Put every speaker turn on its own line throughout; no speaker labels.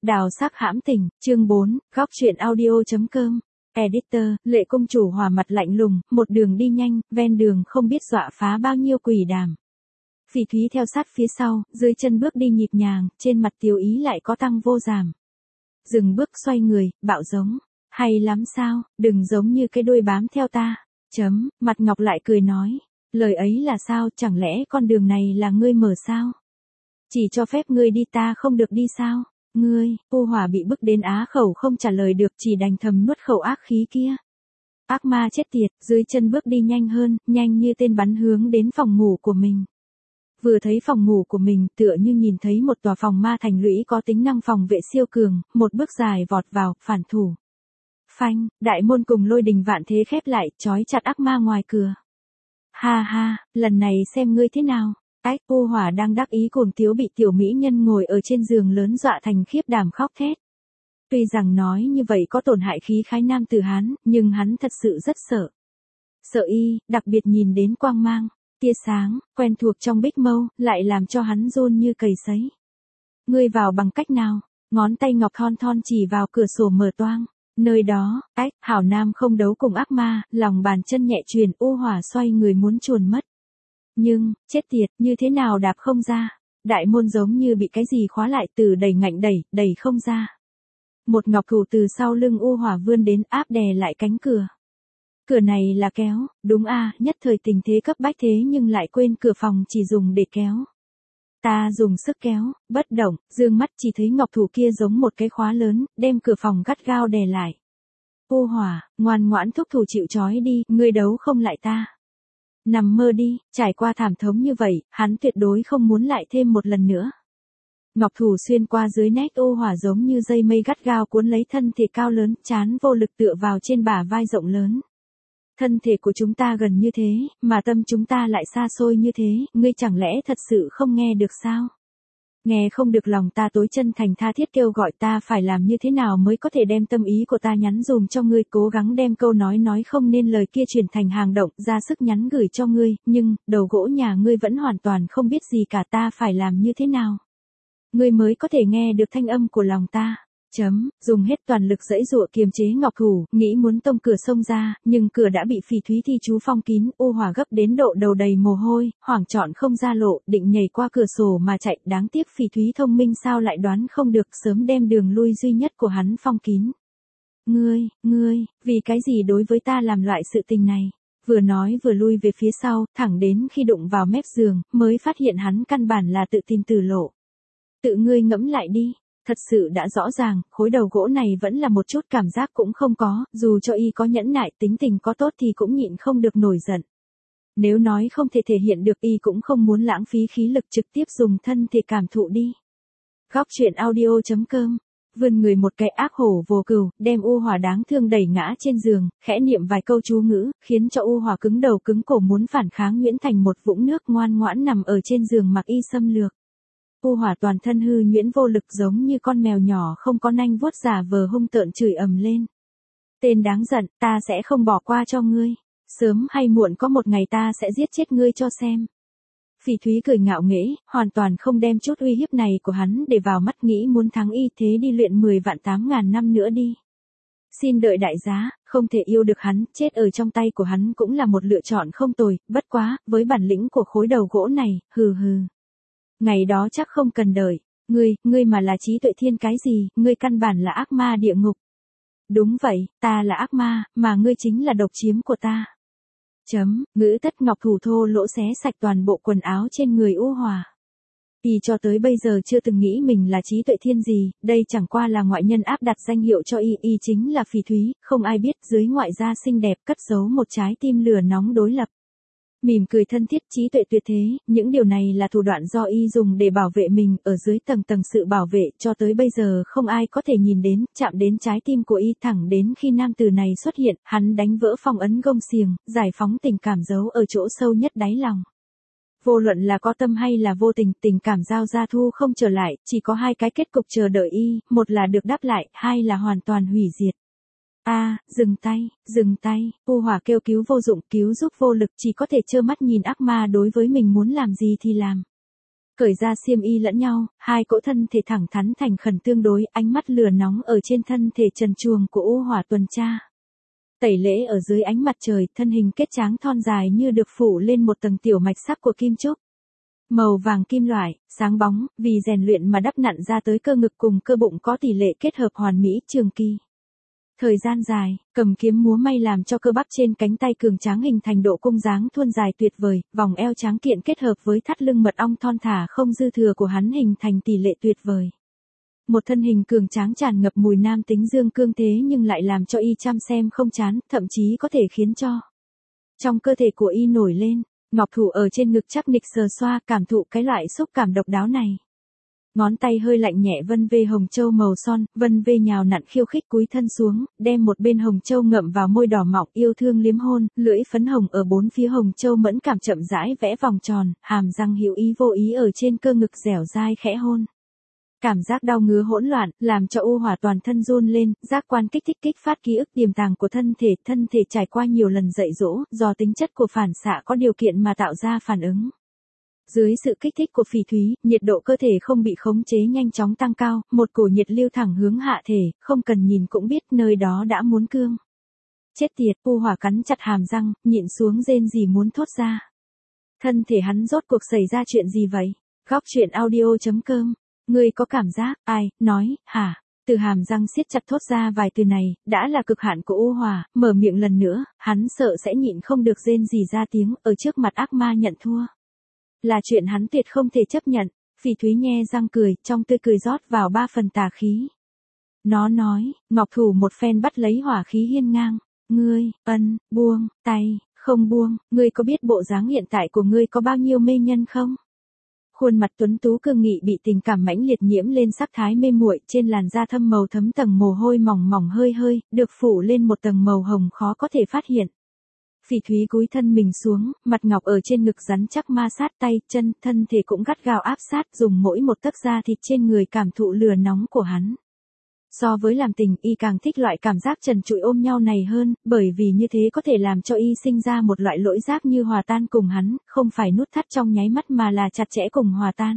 Đào sắc hãm tình, chương 4, góc truyện audio.com. Editor, Lệ công chủ hòa mặt lạnh lùng, một đường đi nhanh, ven đường không biết dọa phá bao nhiêu quỷ đàm. Phỉ Thúy theo sát phía sau, dưới chân bước đi nhịp nhàng, trên mặt Tiểu Ý lại có tăng vô giảm. Dừng bước xoay người, bạo giống. Hay lắm sao, đừng giống như cái đuôi bám theo ta. Mặt Ngọc lại cười nói. Lời ấy là sao, chẳng lẽ con đường này là ngươi mở sao? Chỉ cho phép ngươi đi ta không được đi sao? Ngươi, U Hỏa bị bức đến á khẩu không trả lời được, chỉ đành thầm nuốt khẩu ác khí kia. Ác ma chết tiệt, dưới chân bước đi nhanh hơn, nhanh như tên bắn hướng đến phòng ngủ của mình. Vừa thấy phòng ngủ của mình, tựa như nhìn thấy một tòa phòng ma thành lũy có tính năng phòng vệ siêu cường, một bước dài vọt vào, phản thủ. Phanh, đại môn cùng lôi đình vạn thế khép lại, trói chặt ác ma ngoài cửa. Ha ha, lần này xem ngươi thế nào. U Hỏa đang đắc ý cuồng tiếu bị tiểu mỹ nhân ngồi ở trên giường lớn dọa thành khiếp đảm khóc thét. Tuy rằng nói như vậy có tổn hại khí khái nam tử Hán, nhưng hắn thật sự rất sợ. Sợ y, đặc biệt nhìn đến quang mang, tia sáng, quen thuộc trong bích mâu, lại làm cho hắn run như cầy sấy. Ngươi vào bằng cách nào? Ngón tay ngọc thon thon chỉ vào cửa sổ mở toang. Nơi đó, hảo nam không đấu cùng ác ma, lòng bàn chân nhẹ truyền, U Hỏa xoay người muốn chuồn mất. Nhưng, chết tiệt, như thế nào đạp không ra? Đại môn giống như bị cái gì khóa lại, từ đẩy ngạnh đẩy không ra. Một ngọc thủ từ sau lưng U Hỏa vươn đến áp đè lại cánh cửa. Cửa này là kéo, đúng nhất thời tình thế cấp bách thế nhưng lại quên cửa phòng chỉ dùng để kéo. Ta dùng sức kéo, bất động, dương mắt chỉ thấy ngọc thủ kia giống một cái khóa lớn, đem cửa phòng gắt gao đè lại. U Hỏa, ngoan ngoãn thúc thủ chịu trói đi, ngươi đấu không lại ta. Nằm mơ đi, trải qua thảm thống như vậy, hắn tuyệt đối không muốn lại thêm một lần nữa. Ngọc thủ xuyên qua dưới nét U Hỏa giống như dây mây gắt gao cuốn lấy thân thể cao lớn, trán vô lực tựa vào trên bả vai rộng lớn. Thân thể của chúng ta gần như thế, mà tâm chúng ta lại xa xôi như thế, ngươi chẳng lẽ thật sự không nghe được sao? Nghe không được lòng ta tối chân thành tha thiết kêu gọi ta phải làm như thế nào mới có thể đem tâm ý của ta nhắn dùm cho ngươi, cố gắng đem câu nói không nên lời kia chuyển thành hành động, ra sức nhắn gửi cho ngươi, nhưng, đầu gỗ nhà ngươi vẫn hoàn toàn không biết gì cả, ta phải làm như thế nào? Ngươi mới có thể nghe được thanh âm của lòng ta. Dùng hết toàn lực giãy giụa kiềm chế ngọc thủ, nghĩ muốn tông cửa xông ra, nhưng cửa đã bị Phỉ Thúy thi chú phong kín, U Hỏa gấp đến độ đầu đầy mồ hôi, hoảng trọn không ra lộ, định nhảy qua cửa sổ mà chạy, đáng tiếc Phỉ Thúy thông minh sao lại đoán không được, sớm đem đường lui duy nhất của hắn phong kín. Ngươi, vì cái gì đối với ta làm loại sự tình này? Vừa nói vừa lui về phía sau, thẳng đến khi đụng vào mép giường, mới phát hiện hắn căn bản là tự tìm tử lộ. Tự ngươi ngẫm lại đi. Thật sự đã rõ ràng, khối đầu gỗ này vẫn là một chút cảm giác cũng không có, dù cho y có nhẫn nại, tính tình có tốt thì cũng nhịn không được nổi giận. Nếu nói không thể thể hiện được, y cũng không muốn lãng phí khí lực, trực tiếp dùng thân thể cảm thụ đi. Góc truyện audio.com. Vươn người một cái ác hổ vô cừu, đem U Hỏa đáng thương đẩy ngã trên giường, khẽ niệm vài câu chú ngữ, khiến cho U Hỏa cứng đầu cứng cổ muốn phản kháng, nhuyễn thành một vũng nước ngoan ngoãn nằm ở trên giường mặc y xâm lược. U Hỏa toàn thân hư nhuyễn vô lực giống như con mèo nhỏ không có nanh vuốt, giả vờ hung tợn chửi ầm lên. Tên đáng giận, ta sẽ không bỏ qua cho ngươi. Sớm hay muộn có một ngày ta sẽ giết chết ngươi cho xem. Phỉ Thúy cười ngạo nghễ, hoàn toàn không đem chút uy hiếp này của hắn để vào mắt, nghĩ muốn thắng y thế đi luyện 10 vạn 8.000 năm nữa đi. Xin đợi đại giá, không thể yêu được hắn, chết ở trong tay của hắn cũng là một lựa chọn không tồi, bất quá, với bản lĩnh của khối đầu gỗ này, hừ. Ngày đó chắc không cần đợi. Ngươi mà là trí tuệ thiên cái gì, ngươi căn bản là ác ma địa ngục. Đúng vậy, ta là ác ma, mà ngươi chính là độc chiếm của ta. Ngữ tất ngọc thủ thô lỗ xé sạch toàn bộ quần áo trên người U Hỏa. Y cho tới bây giờ chưa từng nghĩ mình là trí tuệ thiên gì, đây chẳng qua là ngoại nhân áp đặt danh hiệu cho y chính là Phỉ Thúy, không ai biết dưới ngoại da xinh đẹp cất giấu một trái tim lửa nóng đối lập. Mỉm cười thân thiết, trí tuệ tuyệt thế, những điều này là thủ đoạn do y dùng để bảo vệ mình, ở dưới tầng sự bảo vệ, cho tới bây giờ không ai có thể nhìn đến, chạm đến trái tim của y, thẳng đến khi nam tử này xuất hiện, hắn đánh vỡ phong ấn gông xiềng, giải phóng tình cảm giấu ở chỗ sâu nhất đáy lòng. Vô luận là có tâm hay là vô tình, tình cảm giao ra thu không trở lại, chỉ có hai cái kết cục chờ đợi y, một là được đáp lại, hai là hoàn toàn hủy diệt. Dừng tay, U Hỏa kêu cứu vô dụng, cứu giúp vô lực, chỉ có thể trơ mắt nhìn ác ma đối với mình muốn làm gì thì làm. Cởi ra xiêm y lẫn nhau, hai cỗ thân thể thẳng thắn thành khẩn tương đối, ánh mắt lửa nóng ở trên thân thể trần truồng của U Hỏa tuần tra. Tẩy lễ ở dưới ánh mặt trời, thân hình kết tráng thon dài như được phủ lên một tầng tiểu mạch sắc của kim trúc. Màu vàng kim loại, sáng bóng, vì rèn luyện mà đắp nặn ra tới cơ ngực cùng cơ bụng có tỷ lệ kết hợp hoàn mỹ trường kỳ. Thời gian dài, cầm kiếm múa may làm cho cơ bắp trên cánh tay cường tráng hình thành độ cung dáng thuôn dài tuyệt vời, vòng eo tráng kiện kết hợp với thắt lưng mật ong thon thả không dư thừa của hắn hình thành tỷ lệ tuyệt vời. Một thân hình cường tráng tràn ngập mùi nam tính dương cương thế nhưng lại làm cho y chăm xem không chán, thậm chí có thể khiến cho trong cơ thể của y nổi lên, ngọc thủ ở trên ngực chắc nịch sờ xoa cảm thụ cái loại xúc cảm độc đáo này. Ngón tay hơi lạnh nhẹ vân vê hồng châu màu son, vân vê nhào nặn khiêu khích cúi thân xuống, đem một bên hồng châu ngậm vào môi đỏ mọng yêu thương liếm hôn, lưỡi phấn hồng ở bốn phía hồng châu mẫn cảm chậm rãi vẽ vòng tròn, hàm răng hữu ý vô ý ở trên cơ ngực dẻo dai khẽ hôn. Cảm giác đau ngứa hỗn loạn, làm cho U Hỏa toàn thân run lên, giác quan kích thích kích phát ký ức tiềm tàng của thân thể trải qua nhiều lần dạy dỗ, do tính chất của phản xạ có điều kiện mà tạo ra phản ứng. Dưới sự kích thích của phỉ thúy, nhiệt độ cơ thể không bị khống chế nhanh chóng tăng cao, một cổ nhiệt lưu thẳng hướng hạ thể, không cần nhìn cũng biết nơi đó đã muốn cương. Chết tiệt, U Hỏa cắn chặt hàm răng, nhịn xuống rên gì muốn thốt ra. Thân thể hắn rốt cuộc xảy ra chuyện gì vậy? Góc truyện audio.com. Ngươi có cảm giác, ai, nói, hả? Từ hàm răng siết chặt thốt ra vài từ này, đã là cực hạn của U Hỏa, mở miệng lần nữa, hắn sợ sẽ nhịn không được rên gì ra tiếng, ở trước mặt ác ma nhận thua. Là chuyện hắn tuyệt không thể chấp nhận, Phỉ Thúy nhe răng cười, trong tươi cười rót vào 3 phần tà khí. Nó nói, ngọc thủ một phen bắt lấy hỏa khí hiên ngang, ngươi, buông, tay, không buông, ngươi có biết bộ dáng hiện tại của ngươi có bao nhiêu mê nhân không? Khuôn mặt tuấn tú cương nghị bị tình cảm mãnh liệt nhiễm lên sắc thái mê muội, trên làn da thâm màu thấm tầng mồ hôi mỏng mỏng hơi hơi, được phủ lên một tầng màu hồng khó có thể phát hiện. Phỉ Thúy cúi thân mình xuống, mặt ngọc ở trên ngực rắn chắc ma sát tay, chân, thân thể cũng gắt gao áp sát, dùng mỗi một tấc da thịt trên người cảm thụ lửa nóng của hắn. So với làm tình, y càng thích loại cảm giác trần trụi ôm nhau này hơn, bởi vì như thế có thể làm cho y sinh ra một loại lỗi giác như hòa tan cùng hắn, không phải nút thắt trong nháy mắt mà là chặt chẽ cùng hòa tan.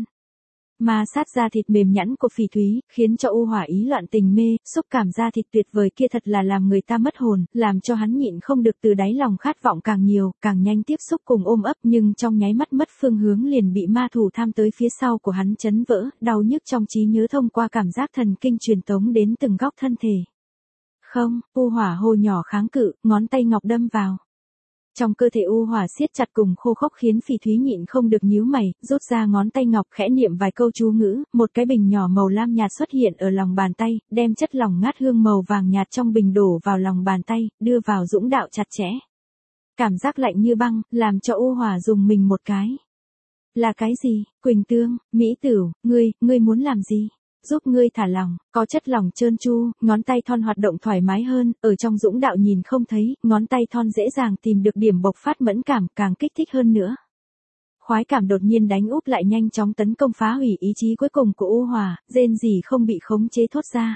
Ma sát da thịt mềm nhẵn của Phỉ Thúy, khiến cho U Hỏa ý loạn tình mê, xúc cảm da thịt tuyệt vời kia thật là làm người ta mất hồn, làm cho hắn nhịn không được từ đáy lòng khát vọng càng nhiều, càng nhanh tiếp xúc cùng ôm ấp, nhưng trong nháy mắt mất phương hướng liền bị ma thủ tham tới phía sau của hắn chấn vỡ, đau nhức trong trí nhớ thông qua cảm giác thần kinh truyền tống đến từng góc thân thể. Không, U Hỏa hô nhỏ kháng cự, ngón tay ngọc đâm vào. Trong cơ thể U Hỏa siết chặt cùng khô khốc khiến Phỉ Thúy nhịn không được nhíu mày, rút ra ngón tay ngọc khẽ niệm vài câu chú ngữ, một cái bình nhỏ màu lam nhạt xuất hiện ở lòng bàn tay, đem chất lỏng ngát hương màu vàng nhạt trong bình đổ vào lòng bàn tay, đưa vào dũng đạo chặt chẽ. Cảm giác lạnh như băng, làm cho U Hỏa dùng mình một cái. Là cái gì? Quỳnh Tương, Mỹ Tửu, ngươi muốn làm gì? Giúp ngươi thả lỏng, có chất lỏng trơn tru, ngón tay thon hoạt động thoải mái hơn, ở trong dũng đạo nhìn không thấy, ngón tay thon dễ dàng tìm được điểm bộc phát mẫn cảm, càng kích thích hơn nữa. Khoái cảm đột nhiên đánh úp lại nhanh chóng tấn công phá hủy ý chí cuối cùng của U Hỏa, rên rỉ không bị khống chế thốt ra.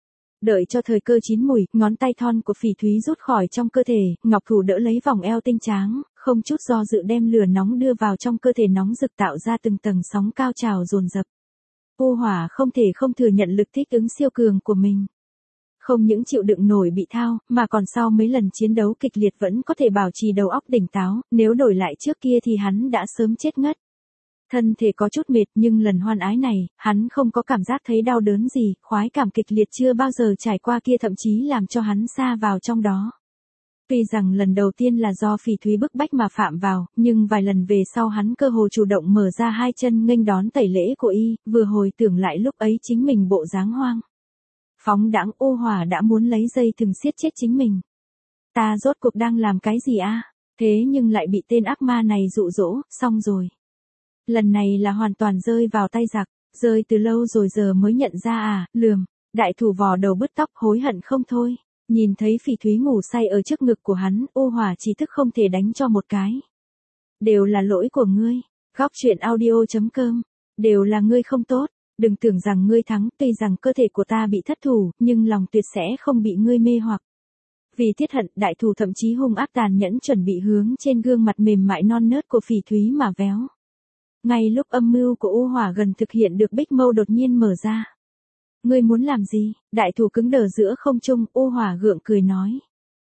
Đợi cho thời cơ chín mùi, ngón tay thon của Phỉ Thúy rút khỏi trong cơ thể, ngọc thủ đỡ lấy vòng eo tinh tráng, không chút do dự đem lửa nóng đưa vào trong cơ thể nóng rực tạo ra từng tầng sóng cao trào dồn dập. U Hỏa không thể không thừa nhận lực thích ứng siêu cường của mình. Không những chịu đựng nổi bị thao, mà còn sau mấy lần chiến đấu kịch liệt vẫn có thể bảo trì đầu óc tỉnh táo, nếu đổi lại trước kia thì hắn đã sớm chết ngất. Thân thể có chút mệt nhưng lần hoan ái này, hắn không có cảm giác thấy đau đớn gì, khoái cảm kịch liệt chưa bao giờ trải qua kia thậm chí làm cho hắn sa vào trong đó. Tuy rằng lần đầu tiên là do Phỉ Thúy bức bách mà phạm vào, nhưng vài lần về sau hắn cơ hồ chủ động mở ra hai chân nghênh đón tẩy lễ của y, vừa hồi tưởng lại lúc ấy chính mình bộ dáng hoang. Phóng đãng U Hỏa đã muốn lấy dây thừng siết chết chính mình. Ta rốt cuộc đang làm cái gì a? Thế nhưng lại bị tên ác ma này dụ dỗ, xong rồi. Lần này là hoàn toàn rơi vào tay giặc, rơi từ lâu rồi giờ mới nhận ra à, lườm. Đại thủ vò đầu bứt tóc hối hận không thôi. Nhìn thấy Phỉ Thúy ngủ say ở trước ngực của hắn, U Hỏa chỉ thức không thể đánh cho một cái. Đều là lỗi của ngươi. Góc truyện audio.com. Đều là ngươi không tốt. Đừng tưởng rằng ngươi thắng, tuy rằng cơ thể của ta bị thất thủ, nhưng lòng tuyệt sẽ không bị ngươi mê hoặc. Vì tiết hận, đại thủ thậm chí hung ác tàn nhẫn chuẩn bị hướng trên gương mặt mềm mại non nớt của Phỉ Thúy mà véo. Ngay lúc âm mưu của U Hỏa gần thực hiện được, bích mâu đột nhiên mở ra. Ngươi muốn làm gì? Đại thủ cứng đờ giữa không trung, U Hỏa gượng cười nói.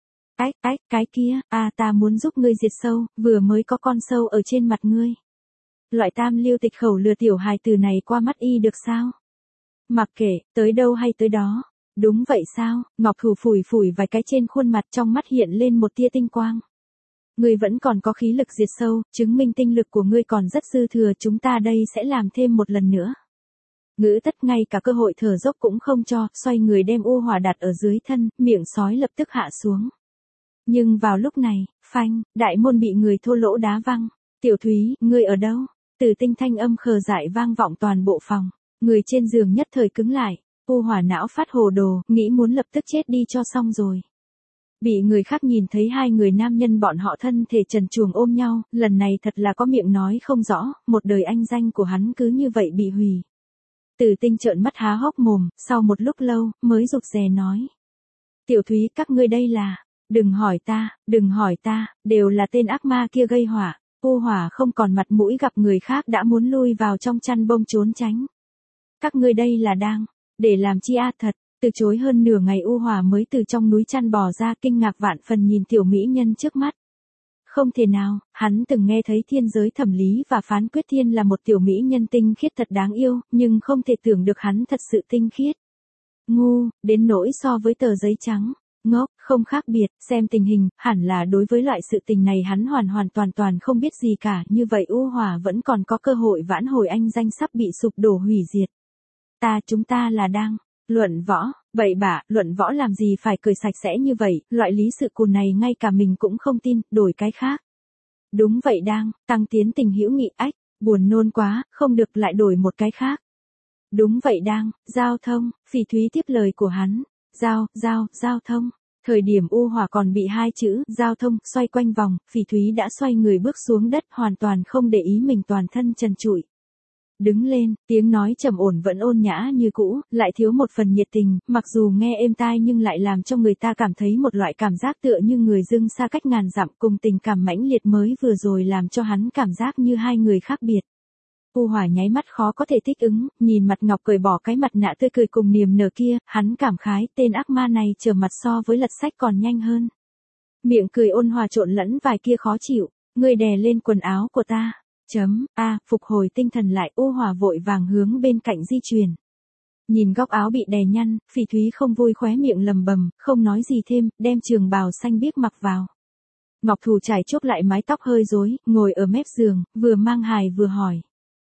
Cái kia, ta muốn giúp ngươi diệt sâu, vừa mới có con sâu ở trên mặt ngươi. Loại tam lưu tịch khẩu lừa tiểu hài từ này qua mắt y được sao? Mặc kệ, tới đâu hay tới đó. Đúng vậy sao? Ngọc Thủ phủi phủi vài cái trên khuôn mặt, trong mắt hiện lên một tia tinh quang. Ngươi vẫn còn có khí lực diệt sâu, chứng minh tinh lực của ngươi còn rất dư thừa, chúng ta đây sẽ làm thêm một lần nữa. Ngữ Tất ngay cả cơ hội thở dốc cũng không cho, xoay người đem U Hỏa đặt ở dưới thân, miệng sói lập tức hạ xuống. Nhưng vào lúc này, phanh, đại môn bị người thô lỗ đá văng. Tiểu Thúy, ngươi ở đâu? Tử Tinh thanh âm khờ dại vang vọng toàn bộ phòng. Người trên giường nhất thời cứng lại. U Hỏa não phát hồ đồ, nghĩ muốn lập tức chết đi cho xong rồi. Bị người khác nhìn thấy hai người nam nhân bọn họ thân thể trần truồng ôm nhau, lần này thật là có miệng nói không rõ, một đời anh danh của hắn cứ như vậy bị hủy. Tử Tinh trợn mắt há hốc mồm, sau một lúc lâu, mới rụt rè nói. Tiểu Thúy, các ngươi đây là, đừng hỏi ta, đều là tên ác ma kia gây họa. U Hỏa không còn mặt mũi gặp người khác đã muốn lui vào trong chăn bông trốn tránh. Các ngươi đây là đang, để làm chi thật, từ chối hơn nửa ngày U Hỏa mới từ trong núi chăn bò ra, kinh ngạc vạn phần nhìn tiểu mỹ nhân trước mắt. Không thể nào, hắn từng nghe thấy thiên giới thẩm lý và phán quyết thiên là một tiểu mỹ nhân tinh khiết thật đáng yêu, nhưng không thể tưởng được hắn thật sự tinh khiết. Ngu, đến nỗi so với tờ giấy trắng. Ngốc, không khác biệt, xem tình hình, hẳn là đối với loại sự tình này hắn hoàn toàn không biết gì cả, như vậy U Hỏa vẫn còn có cơ hội vãn hồi anh danh sắp bị sụp đổ hủy diệt. Chúng ta là đang luận võ, bậy bạ, luận võ làm gì phải cười sạch sẽ như vậy, loại lý sự cùn này ngay cả mình cũng không tin, đổi cái khác. Đúng vậy, đang tăng tiến tình hữu nghị, buồn nôn quá, không được, lại đổi một cái khác. Đúng vậy, đang giao thông, Phỉ Thúy tiếp lời của hắn. Giao thông. Thời điểm U Hỏa còn bị hai chữ giao thông xoay quanh vòng, Phỉ Thúy đã xoay người bước xuống đất, hoàn toàn không để ý mình toàn thân trần trụi. Đứng lên, tiếng nói trầm ổn vẫn ôn nhã như cũ, lại thiếu một phần nhiệt tình, mặc dù nghe êm tai nhưng lại làm cho người ta cảm thấy một loại cảm giác tựa như người dưng xa cách ngàn dặm, cùng tình cảm mãnh liệt mới vừa rồi làm cho hắn cảm giác như hai người khác biệt. U Hỏa nháy mắt khó có thể thích ứng, nhìn mặt Ngọc cởi bỏ cái mặt nạ tươi cười cùng niềm nở kia, hắn cảm khái, tên ác ma này trở mặt so với lật sách còn nhanh hơn. Miệng cười ôn hòa trộn lẫn vài kia khó chịu, ngươi đè lên quần áo của ta. Phục hồi tinh thần lại, U Hỏa vội vàng hướng bên cạnh di chuyển. Nhìn góc áo bị đè nhăn, Phỉ Thúy không vui khóe miệng lầm bầm, không nói gì thêm, đem trường bào xanh biếc mặc vào. Ngọc Thủ chải chốt lại mái tóc hơi rối, ngồi ở mép giường, vừa mang hài vừa hỏi.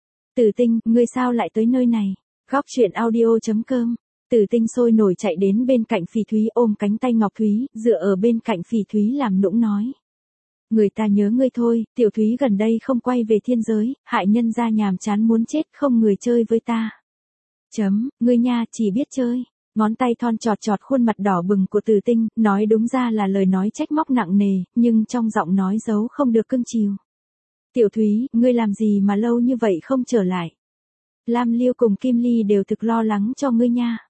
Tử Tinh, ngươi sao lại tới nơi này? Góc truyện audio.com. Tử Tinh sôi nổi chạy đến bên cạnh Phỉ Thúy, ôm cánh tay Ngọc Thúy, dựa ở bên cạnh Phỉ Thúy làm nũng nói. Người ta nhớ ngươi thôi, Tiểu Thúy gần đây không quay về thiên giới, hại nhân ra nhàm chán muốn chết, không người chơi với ta. Ngươi nha, chỉ biết chơi. Ngón tay thon chọt khuôn mặt đỏ bừng của Tử Tinh, nói đúng ra là lời nói trách móc nặng nề, nhưng trong giọng nói giấu không được cưng chiều. Tiểu Thúy, ngươi làm gì mà lâu như vậy không trở lại? Lam Liêu cùng Kim Ly đều thực lo lắng cho ngươi nha.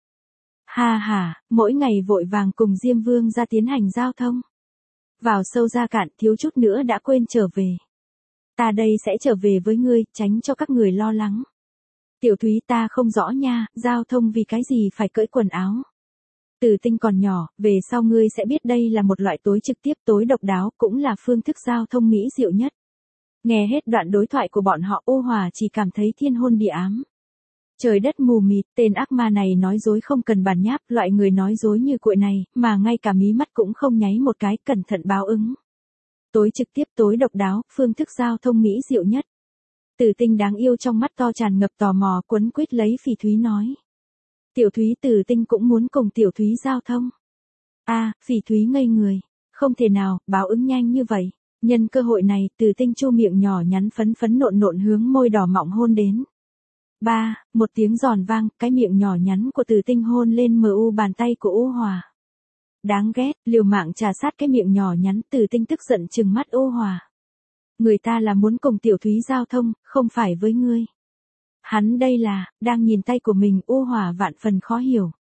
Mỗi ngày vội vàng cùng Diêm Vương ra tiến hành giao thông. Vào sâu ra cạn, thiếu chút nữa đã quên trở về. Ta đây sẽ trở về với ngươi, tránh cho các người lo lắng. Tiểu Thúy, ta không rõ nha, giao thông vì cái gì phải cởi quần áo. Tử Tinh còn nhỏ, về sau ngươi sẽ biết đây là một loại tối trực tiếp, tối độc đáo, cũng là phương thức giao thông mỹ diệu nhất. Nghe hết đoạn đối thoại của bọn họ, U Hỏa chỉ cảm thấy thiên hôn địa ám. Trời đất mù mịt, tên ác ma này nói dối không cần bàn nháp, loại người nói dối như cuội này, mà ngay cả mí mắt cũng không nháy một cái, cẩn thận báo ứng. Tối trực tiếp, tối độc đáo, phương thức giao thông mỹ diệu nhất. Tử Tinh đáng yêu trong mắt to tràn ngập tò mò, quấn quýt lấy Phỉ Thúy nói. Tiểu Thúy, Tử Tinh cũng muốn cùng Tiểu Thúy giao thông. Phỉ Thúy ngây người. Không thể nào, báo ứng nhanh như vậy. Nhân cơ hội này, Tử Tinh chu miệng nhỏ nhắn phấn nộn hướng môi đỏ mọng hôn đến. Một tiếng giòn vang, cái miệng nhỏ nhắn của Tử Tinh hôn lên mu bàn tay của U Hỏa. Đáng ghét, liều mạng trà sát cái miệng nhỏ nhắn, Tử Tinh tức giận trừng mắt U Hỏa. Người ta là muốn cùng Tiểu Thúy giao thông, không phải với ngươi. Hắn đây là, đang nhìn tay của mình, U Hỏa vạn phần khó hiểu.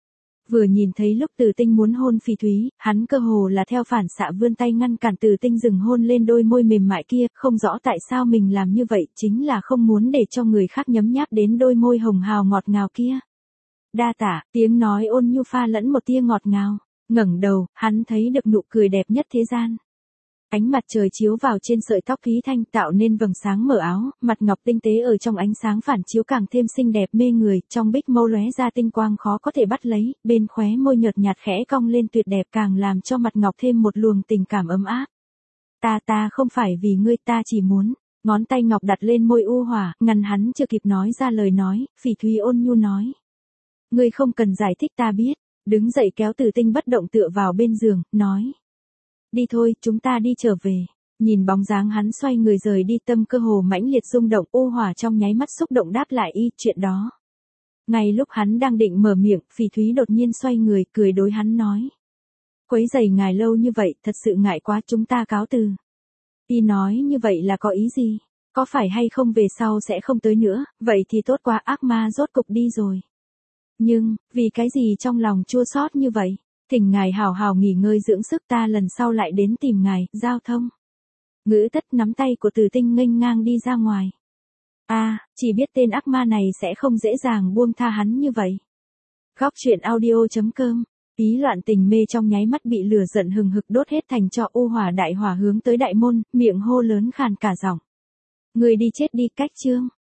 Vừa nhìn thấy lúc Từ Tinh muốn hôn Phỉ Thúy, hắn cơ hồ là theo phản xạ vươn tay ngăn cản Từ Tinh dừng hôn lên đôi môi mềm mại kia, không rõ tại sao mình làm như vậy, chính là không muốn để cho người khác nhấm nháp đến đôi môi hồng hào ngọt ngào kia. Đa tạ, tiếng nói ôn nhu pha lẫn một tia ngọt ngào, ngẩng đầu, hắn thấy được nụ cười đẹp nhất thế gian. Ánh mặt trời chiếu vào trên sợi tóc Phí Thanh tạo nên vầng sáng mở áo, mặt ngọc tinh tế ở trong ánh sáng phản chiếu càng thêm xinh đẹp mê người, trong bích mâu lóe ra tinh quang khó có thể bắt lấy, bên khóe môi nhợt nhạt khẽ cong lên tuyệt đẹp càng làm cho mặt ngọc thêm một luồng tình cảm ấm áp. Ta không phải vì ngươi, ta chỉ muốn, ngón tay ngọc đặt lên môi u hỏa, ngăn hắn chưa kịp nói ra lời nói, Phỉ Thúy ôn nhu nói. Ngươi không cần giải thích ta biết, đứng dậy kéo Từ Tinh bất động tựa vào bên giường, nói. Đi thôi, chúng ta đi trở về. Nhìn bóng dáng hắn xoay người rời đi, tâm cơ hồ mãnh liệt rung động, u hỏa trong nháy mắt xúc động đáp lại y chuyện đó. Ngay lúc hắn đang định mở miệng, Phỉ Thúy đột nhiên xoay người, cười đối hắn nói. Quấy rầy ngài lâu như vậy, thật sự ngại quá, chúng ta cáo từ. Y nói như vậy là có ý gì? Có phải hay không về sau sẽ không tới nữa, vậy thì tốt quá, ác ma rốt cục đi rồi. Nhưng, vì cái gì trong lòng chua xót như vậy? Thỉnh ngài hào hào nghỉ ngơi dưỡng sức, ta lần sau lại đến tìm ngài. Giao Thông. Ngữ Tất nắm tay của Từ Tinh nghênh ngang đi ra ngoài. Chỉ biết tên ác ma này sẽ không dễ dàng buông tha hắn như vậy. Góc truyện audio.com. Ý loạn tình mê trong nháy mắt bị lửa giận hừng hực đốt hết thành tro, u hỏa đại hỏa hướng tới đại môn, miệng hô lớn khàn cả giọng. Người đi chết đi, cách chương.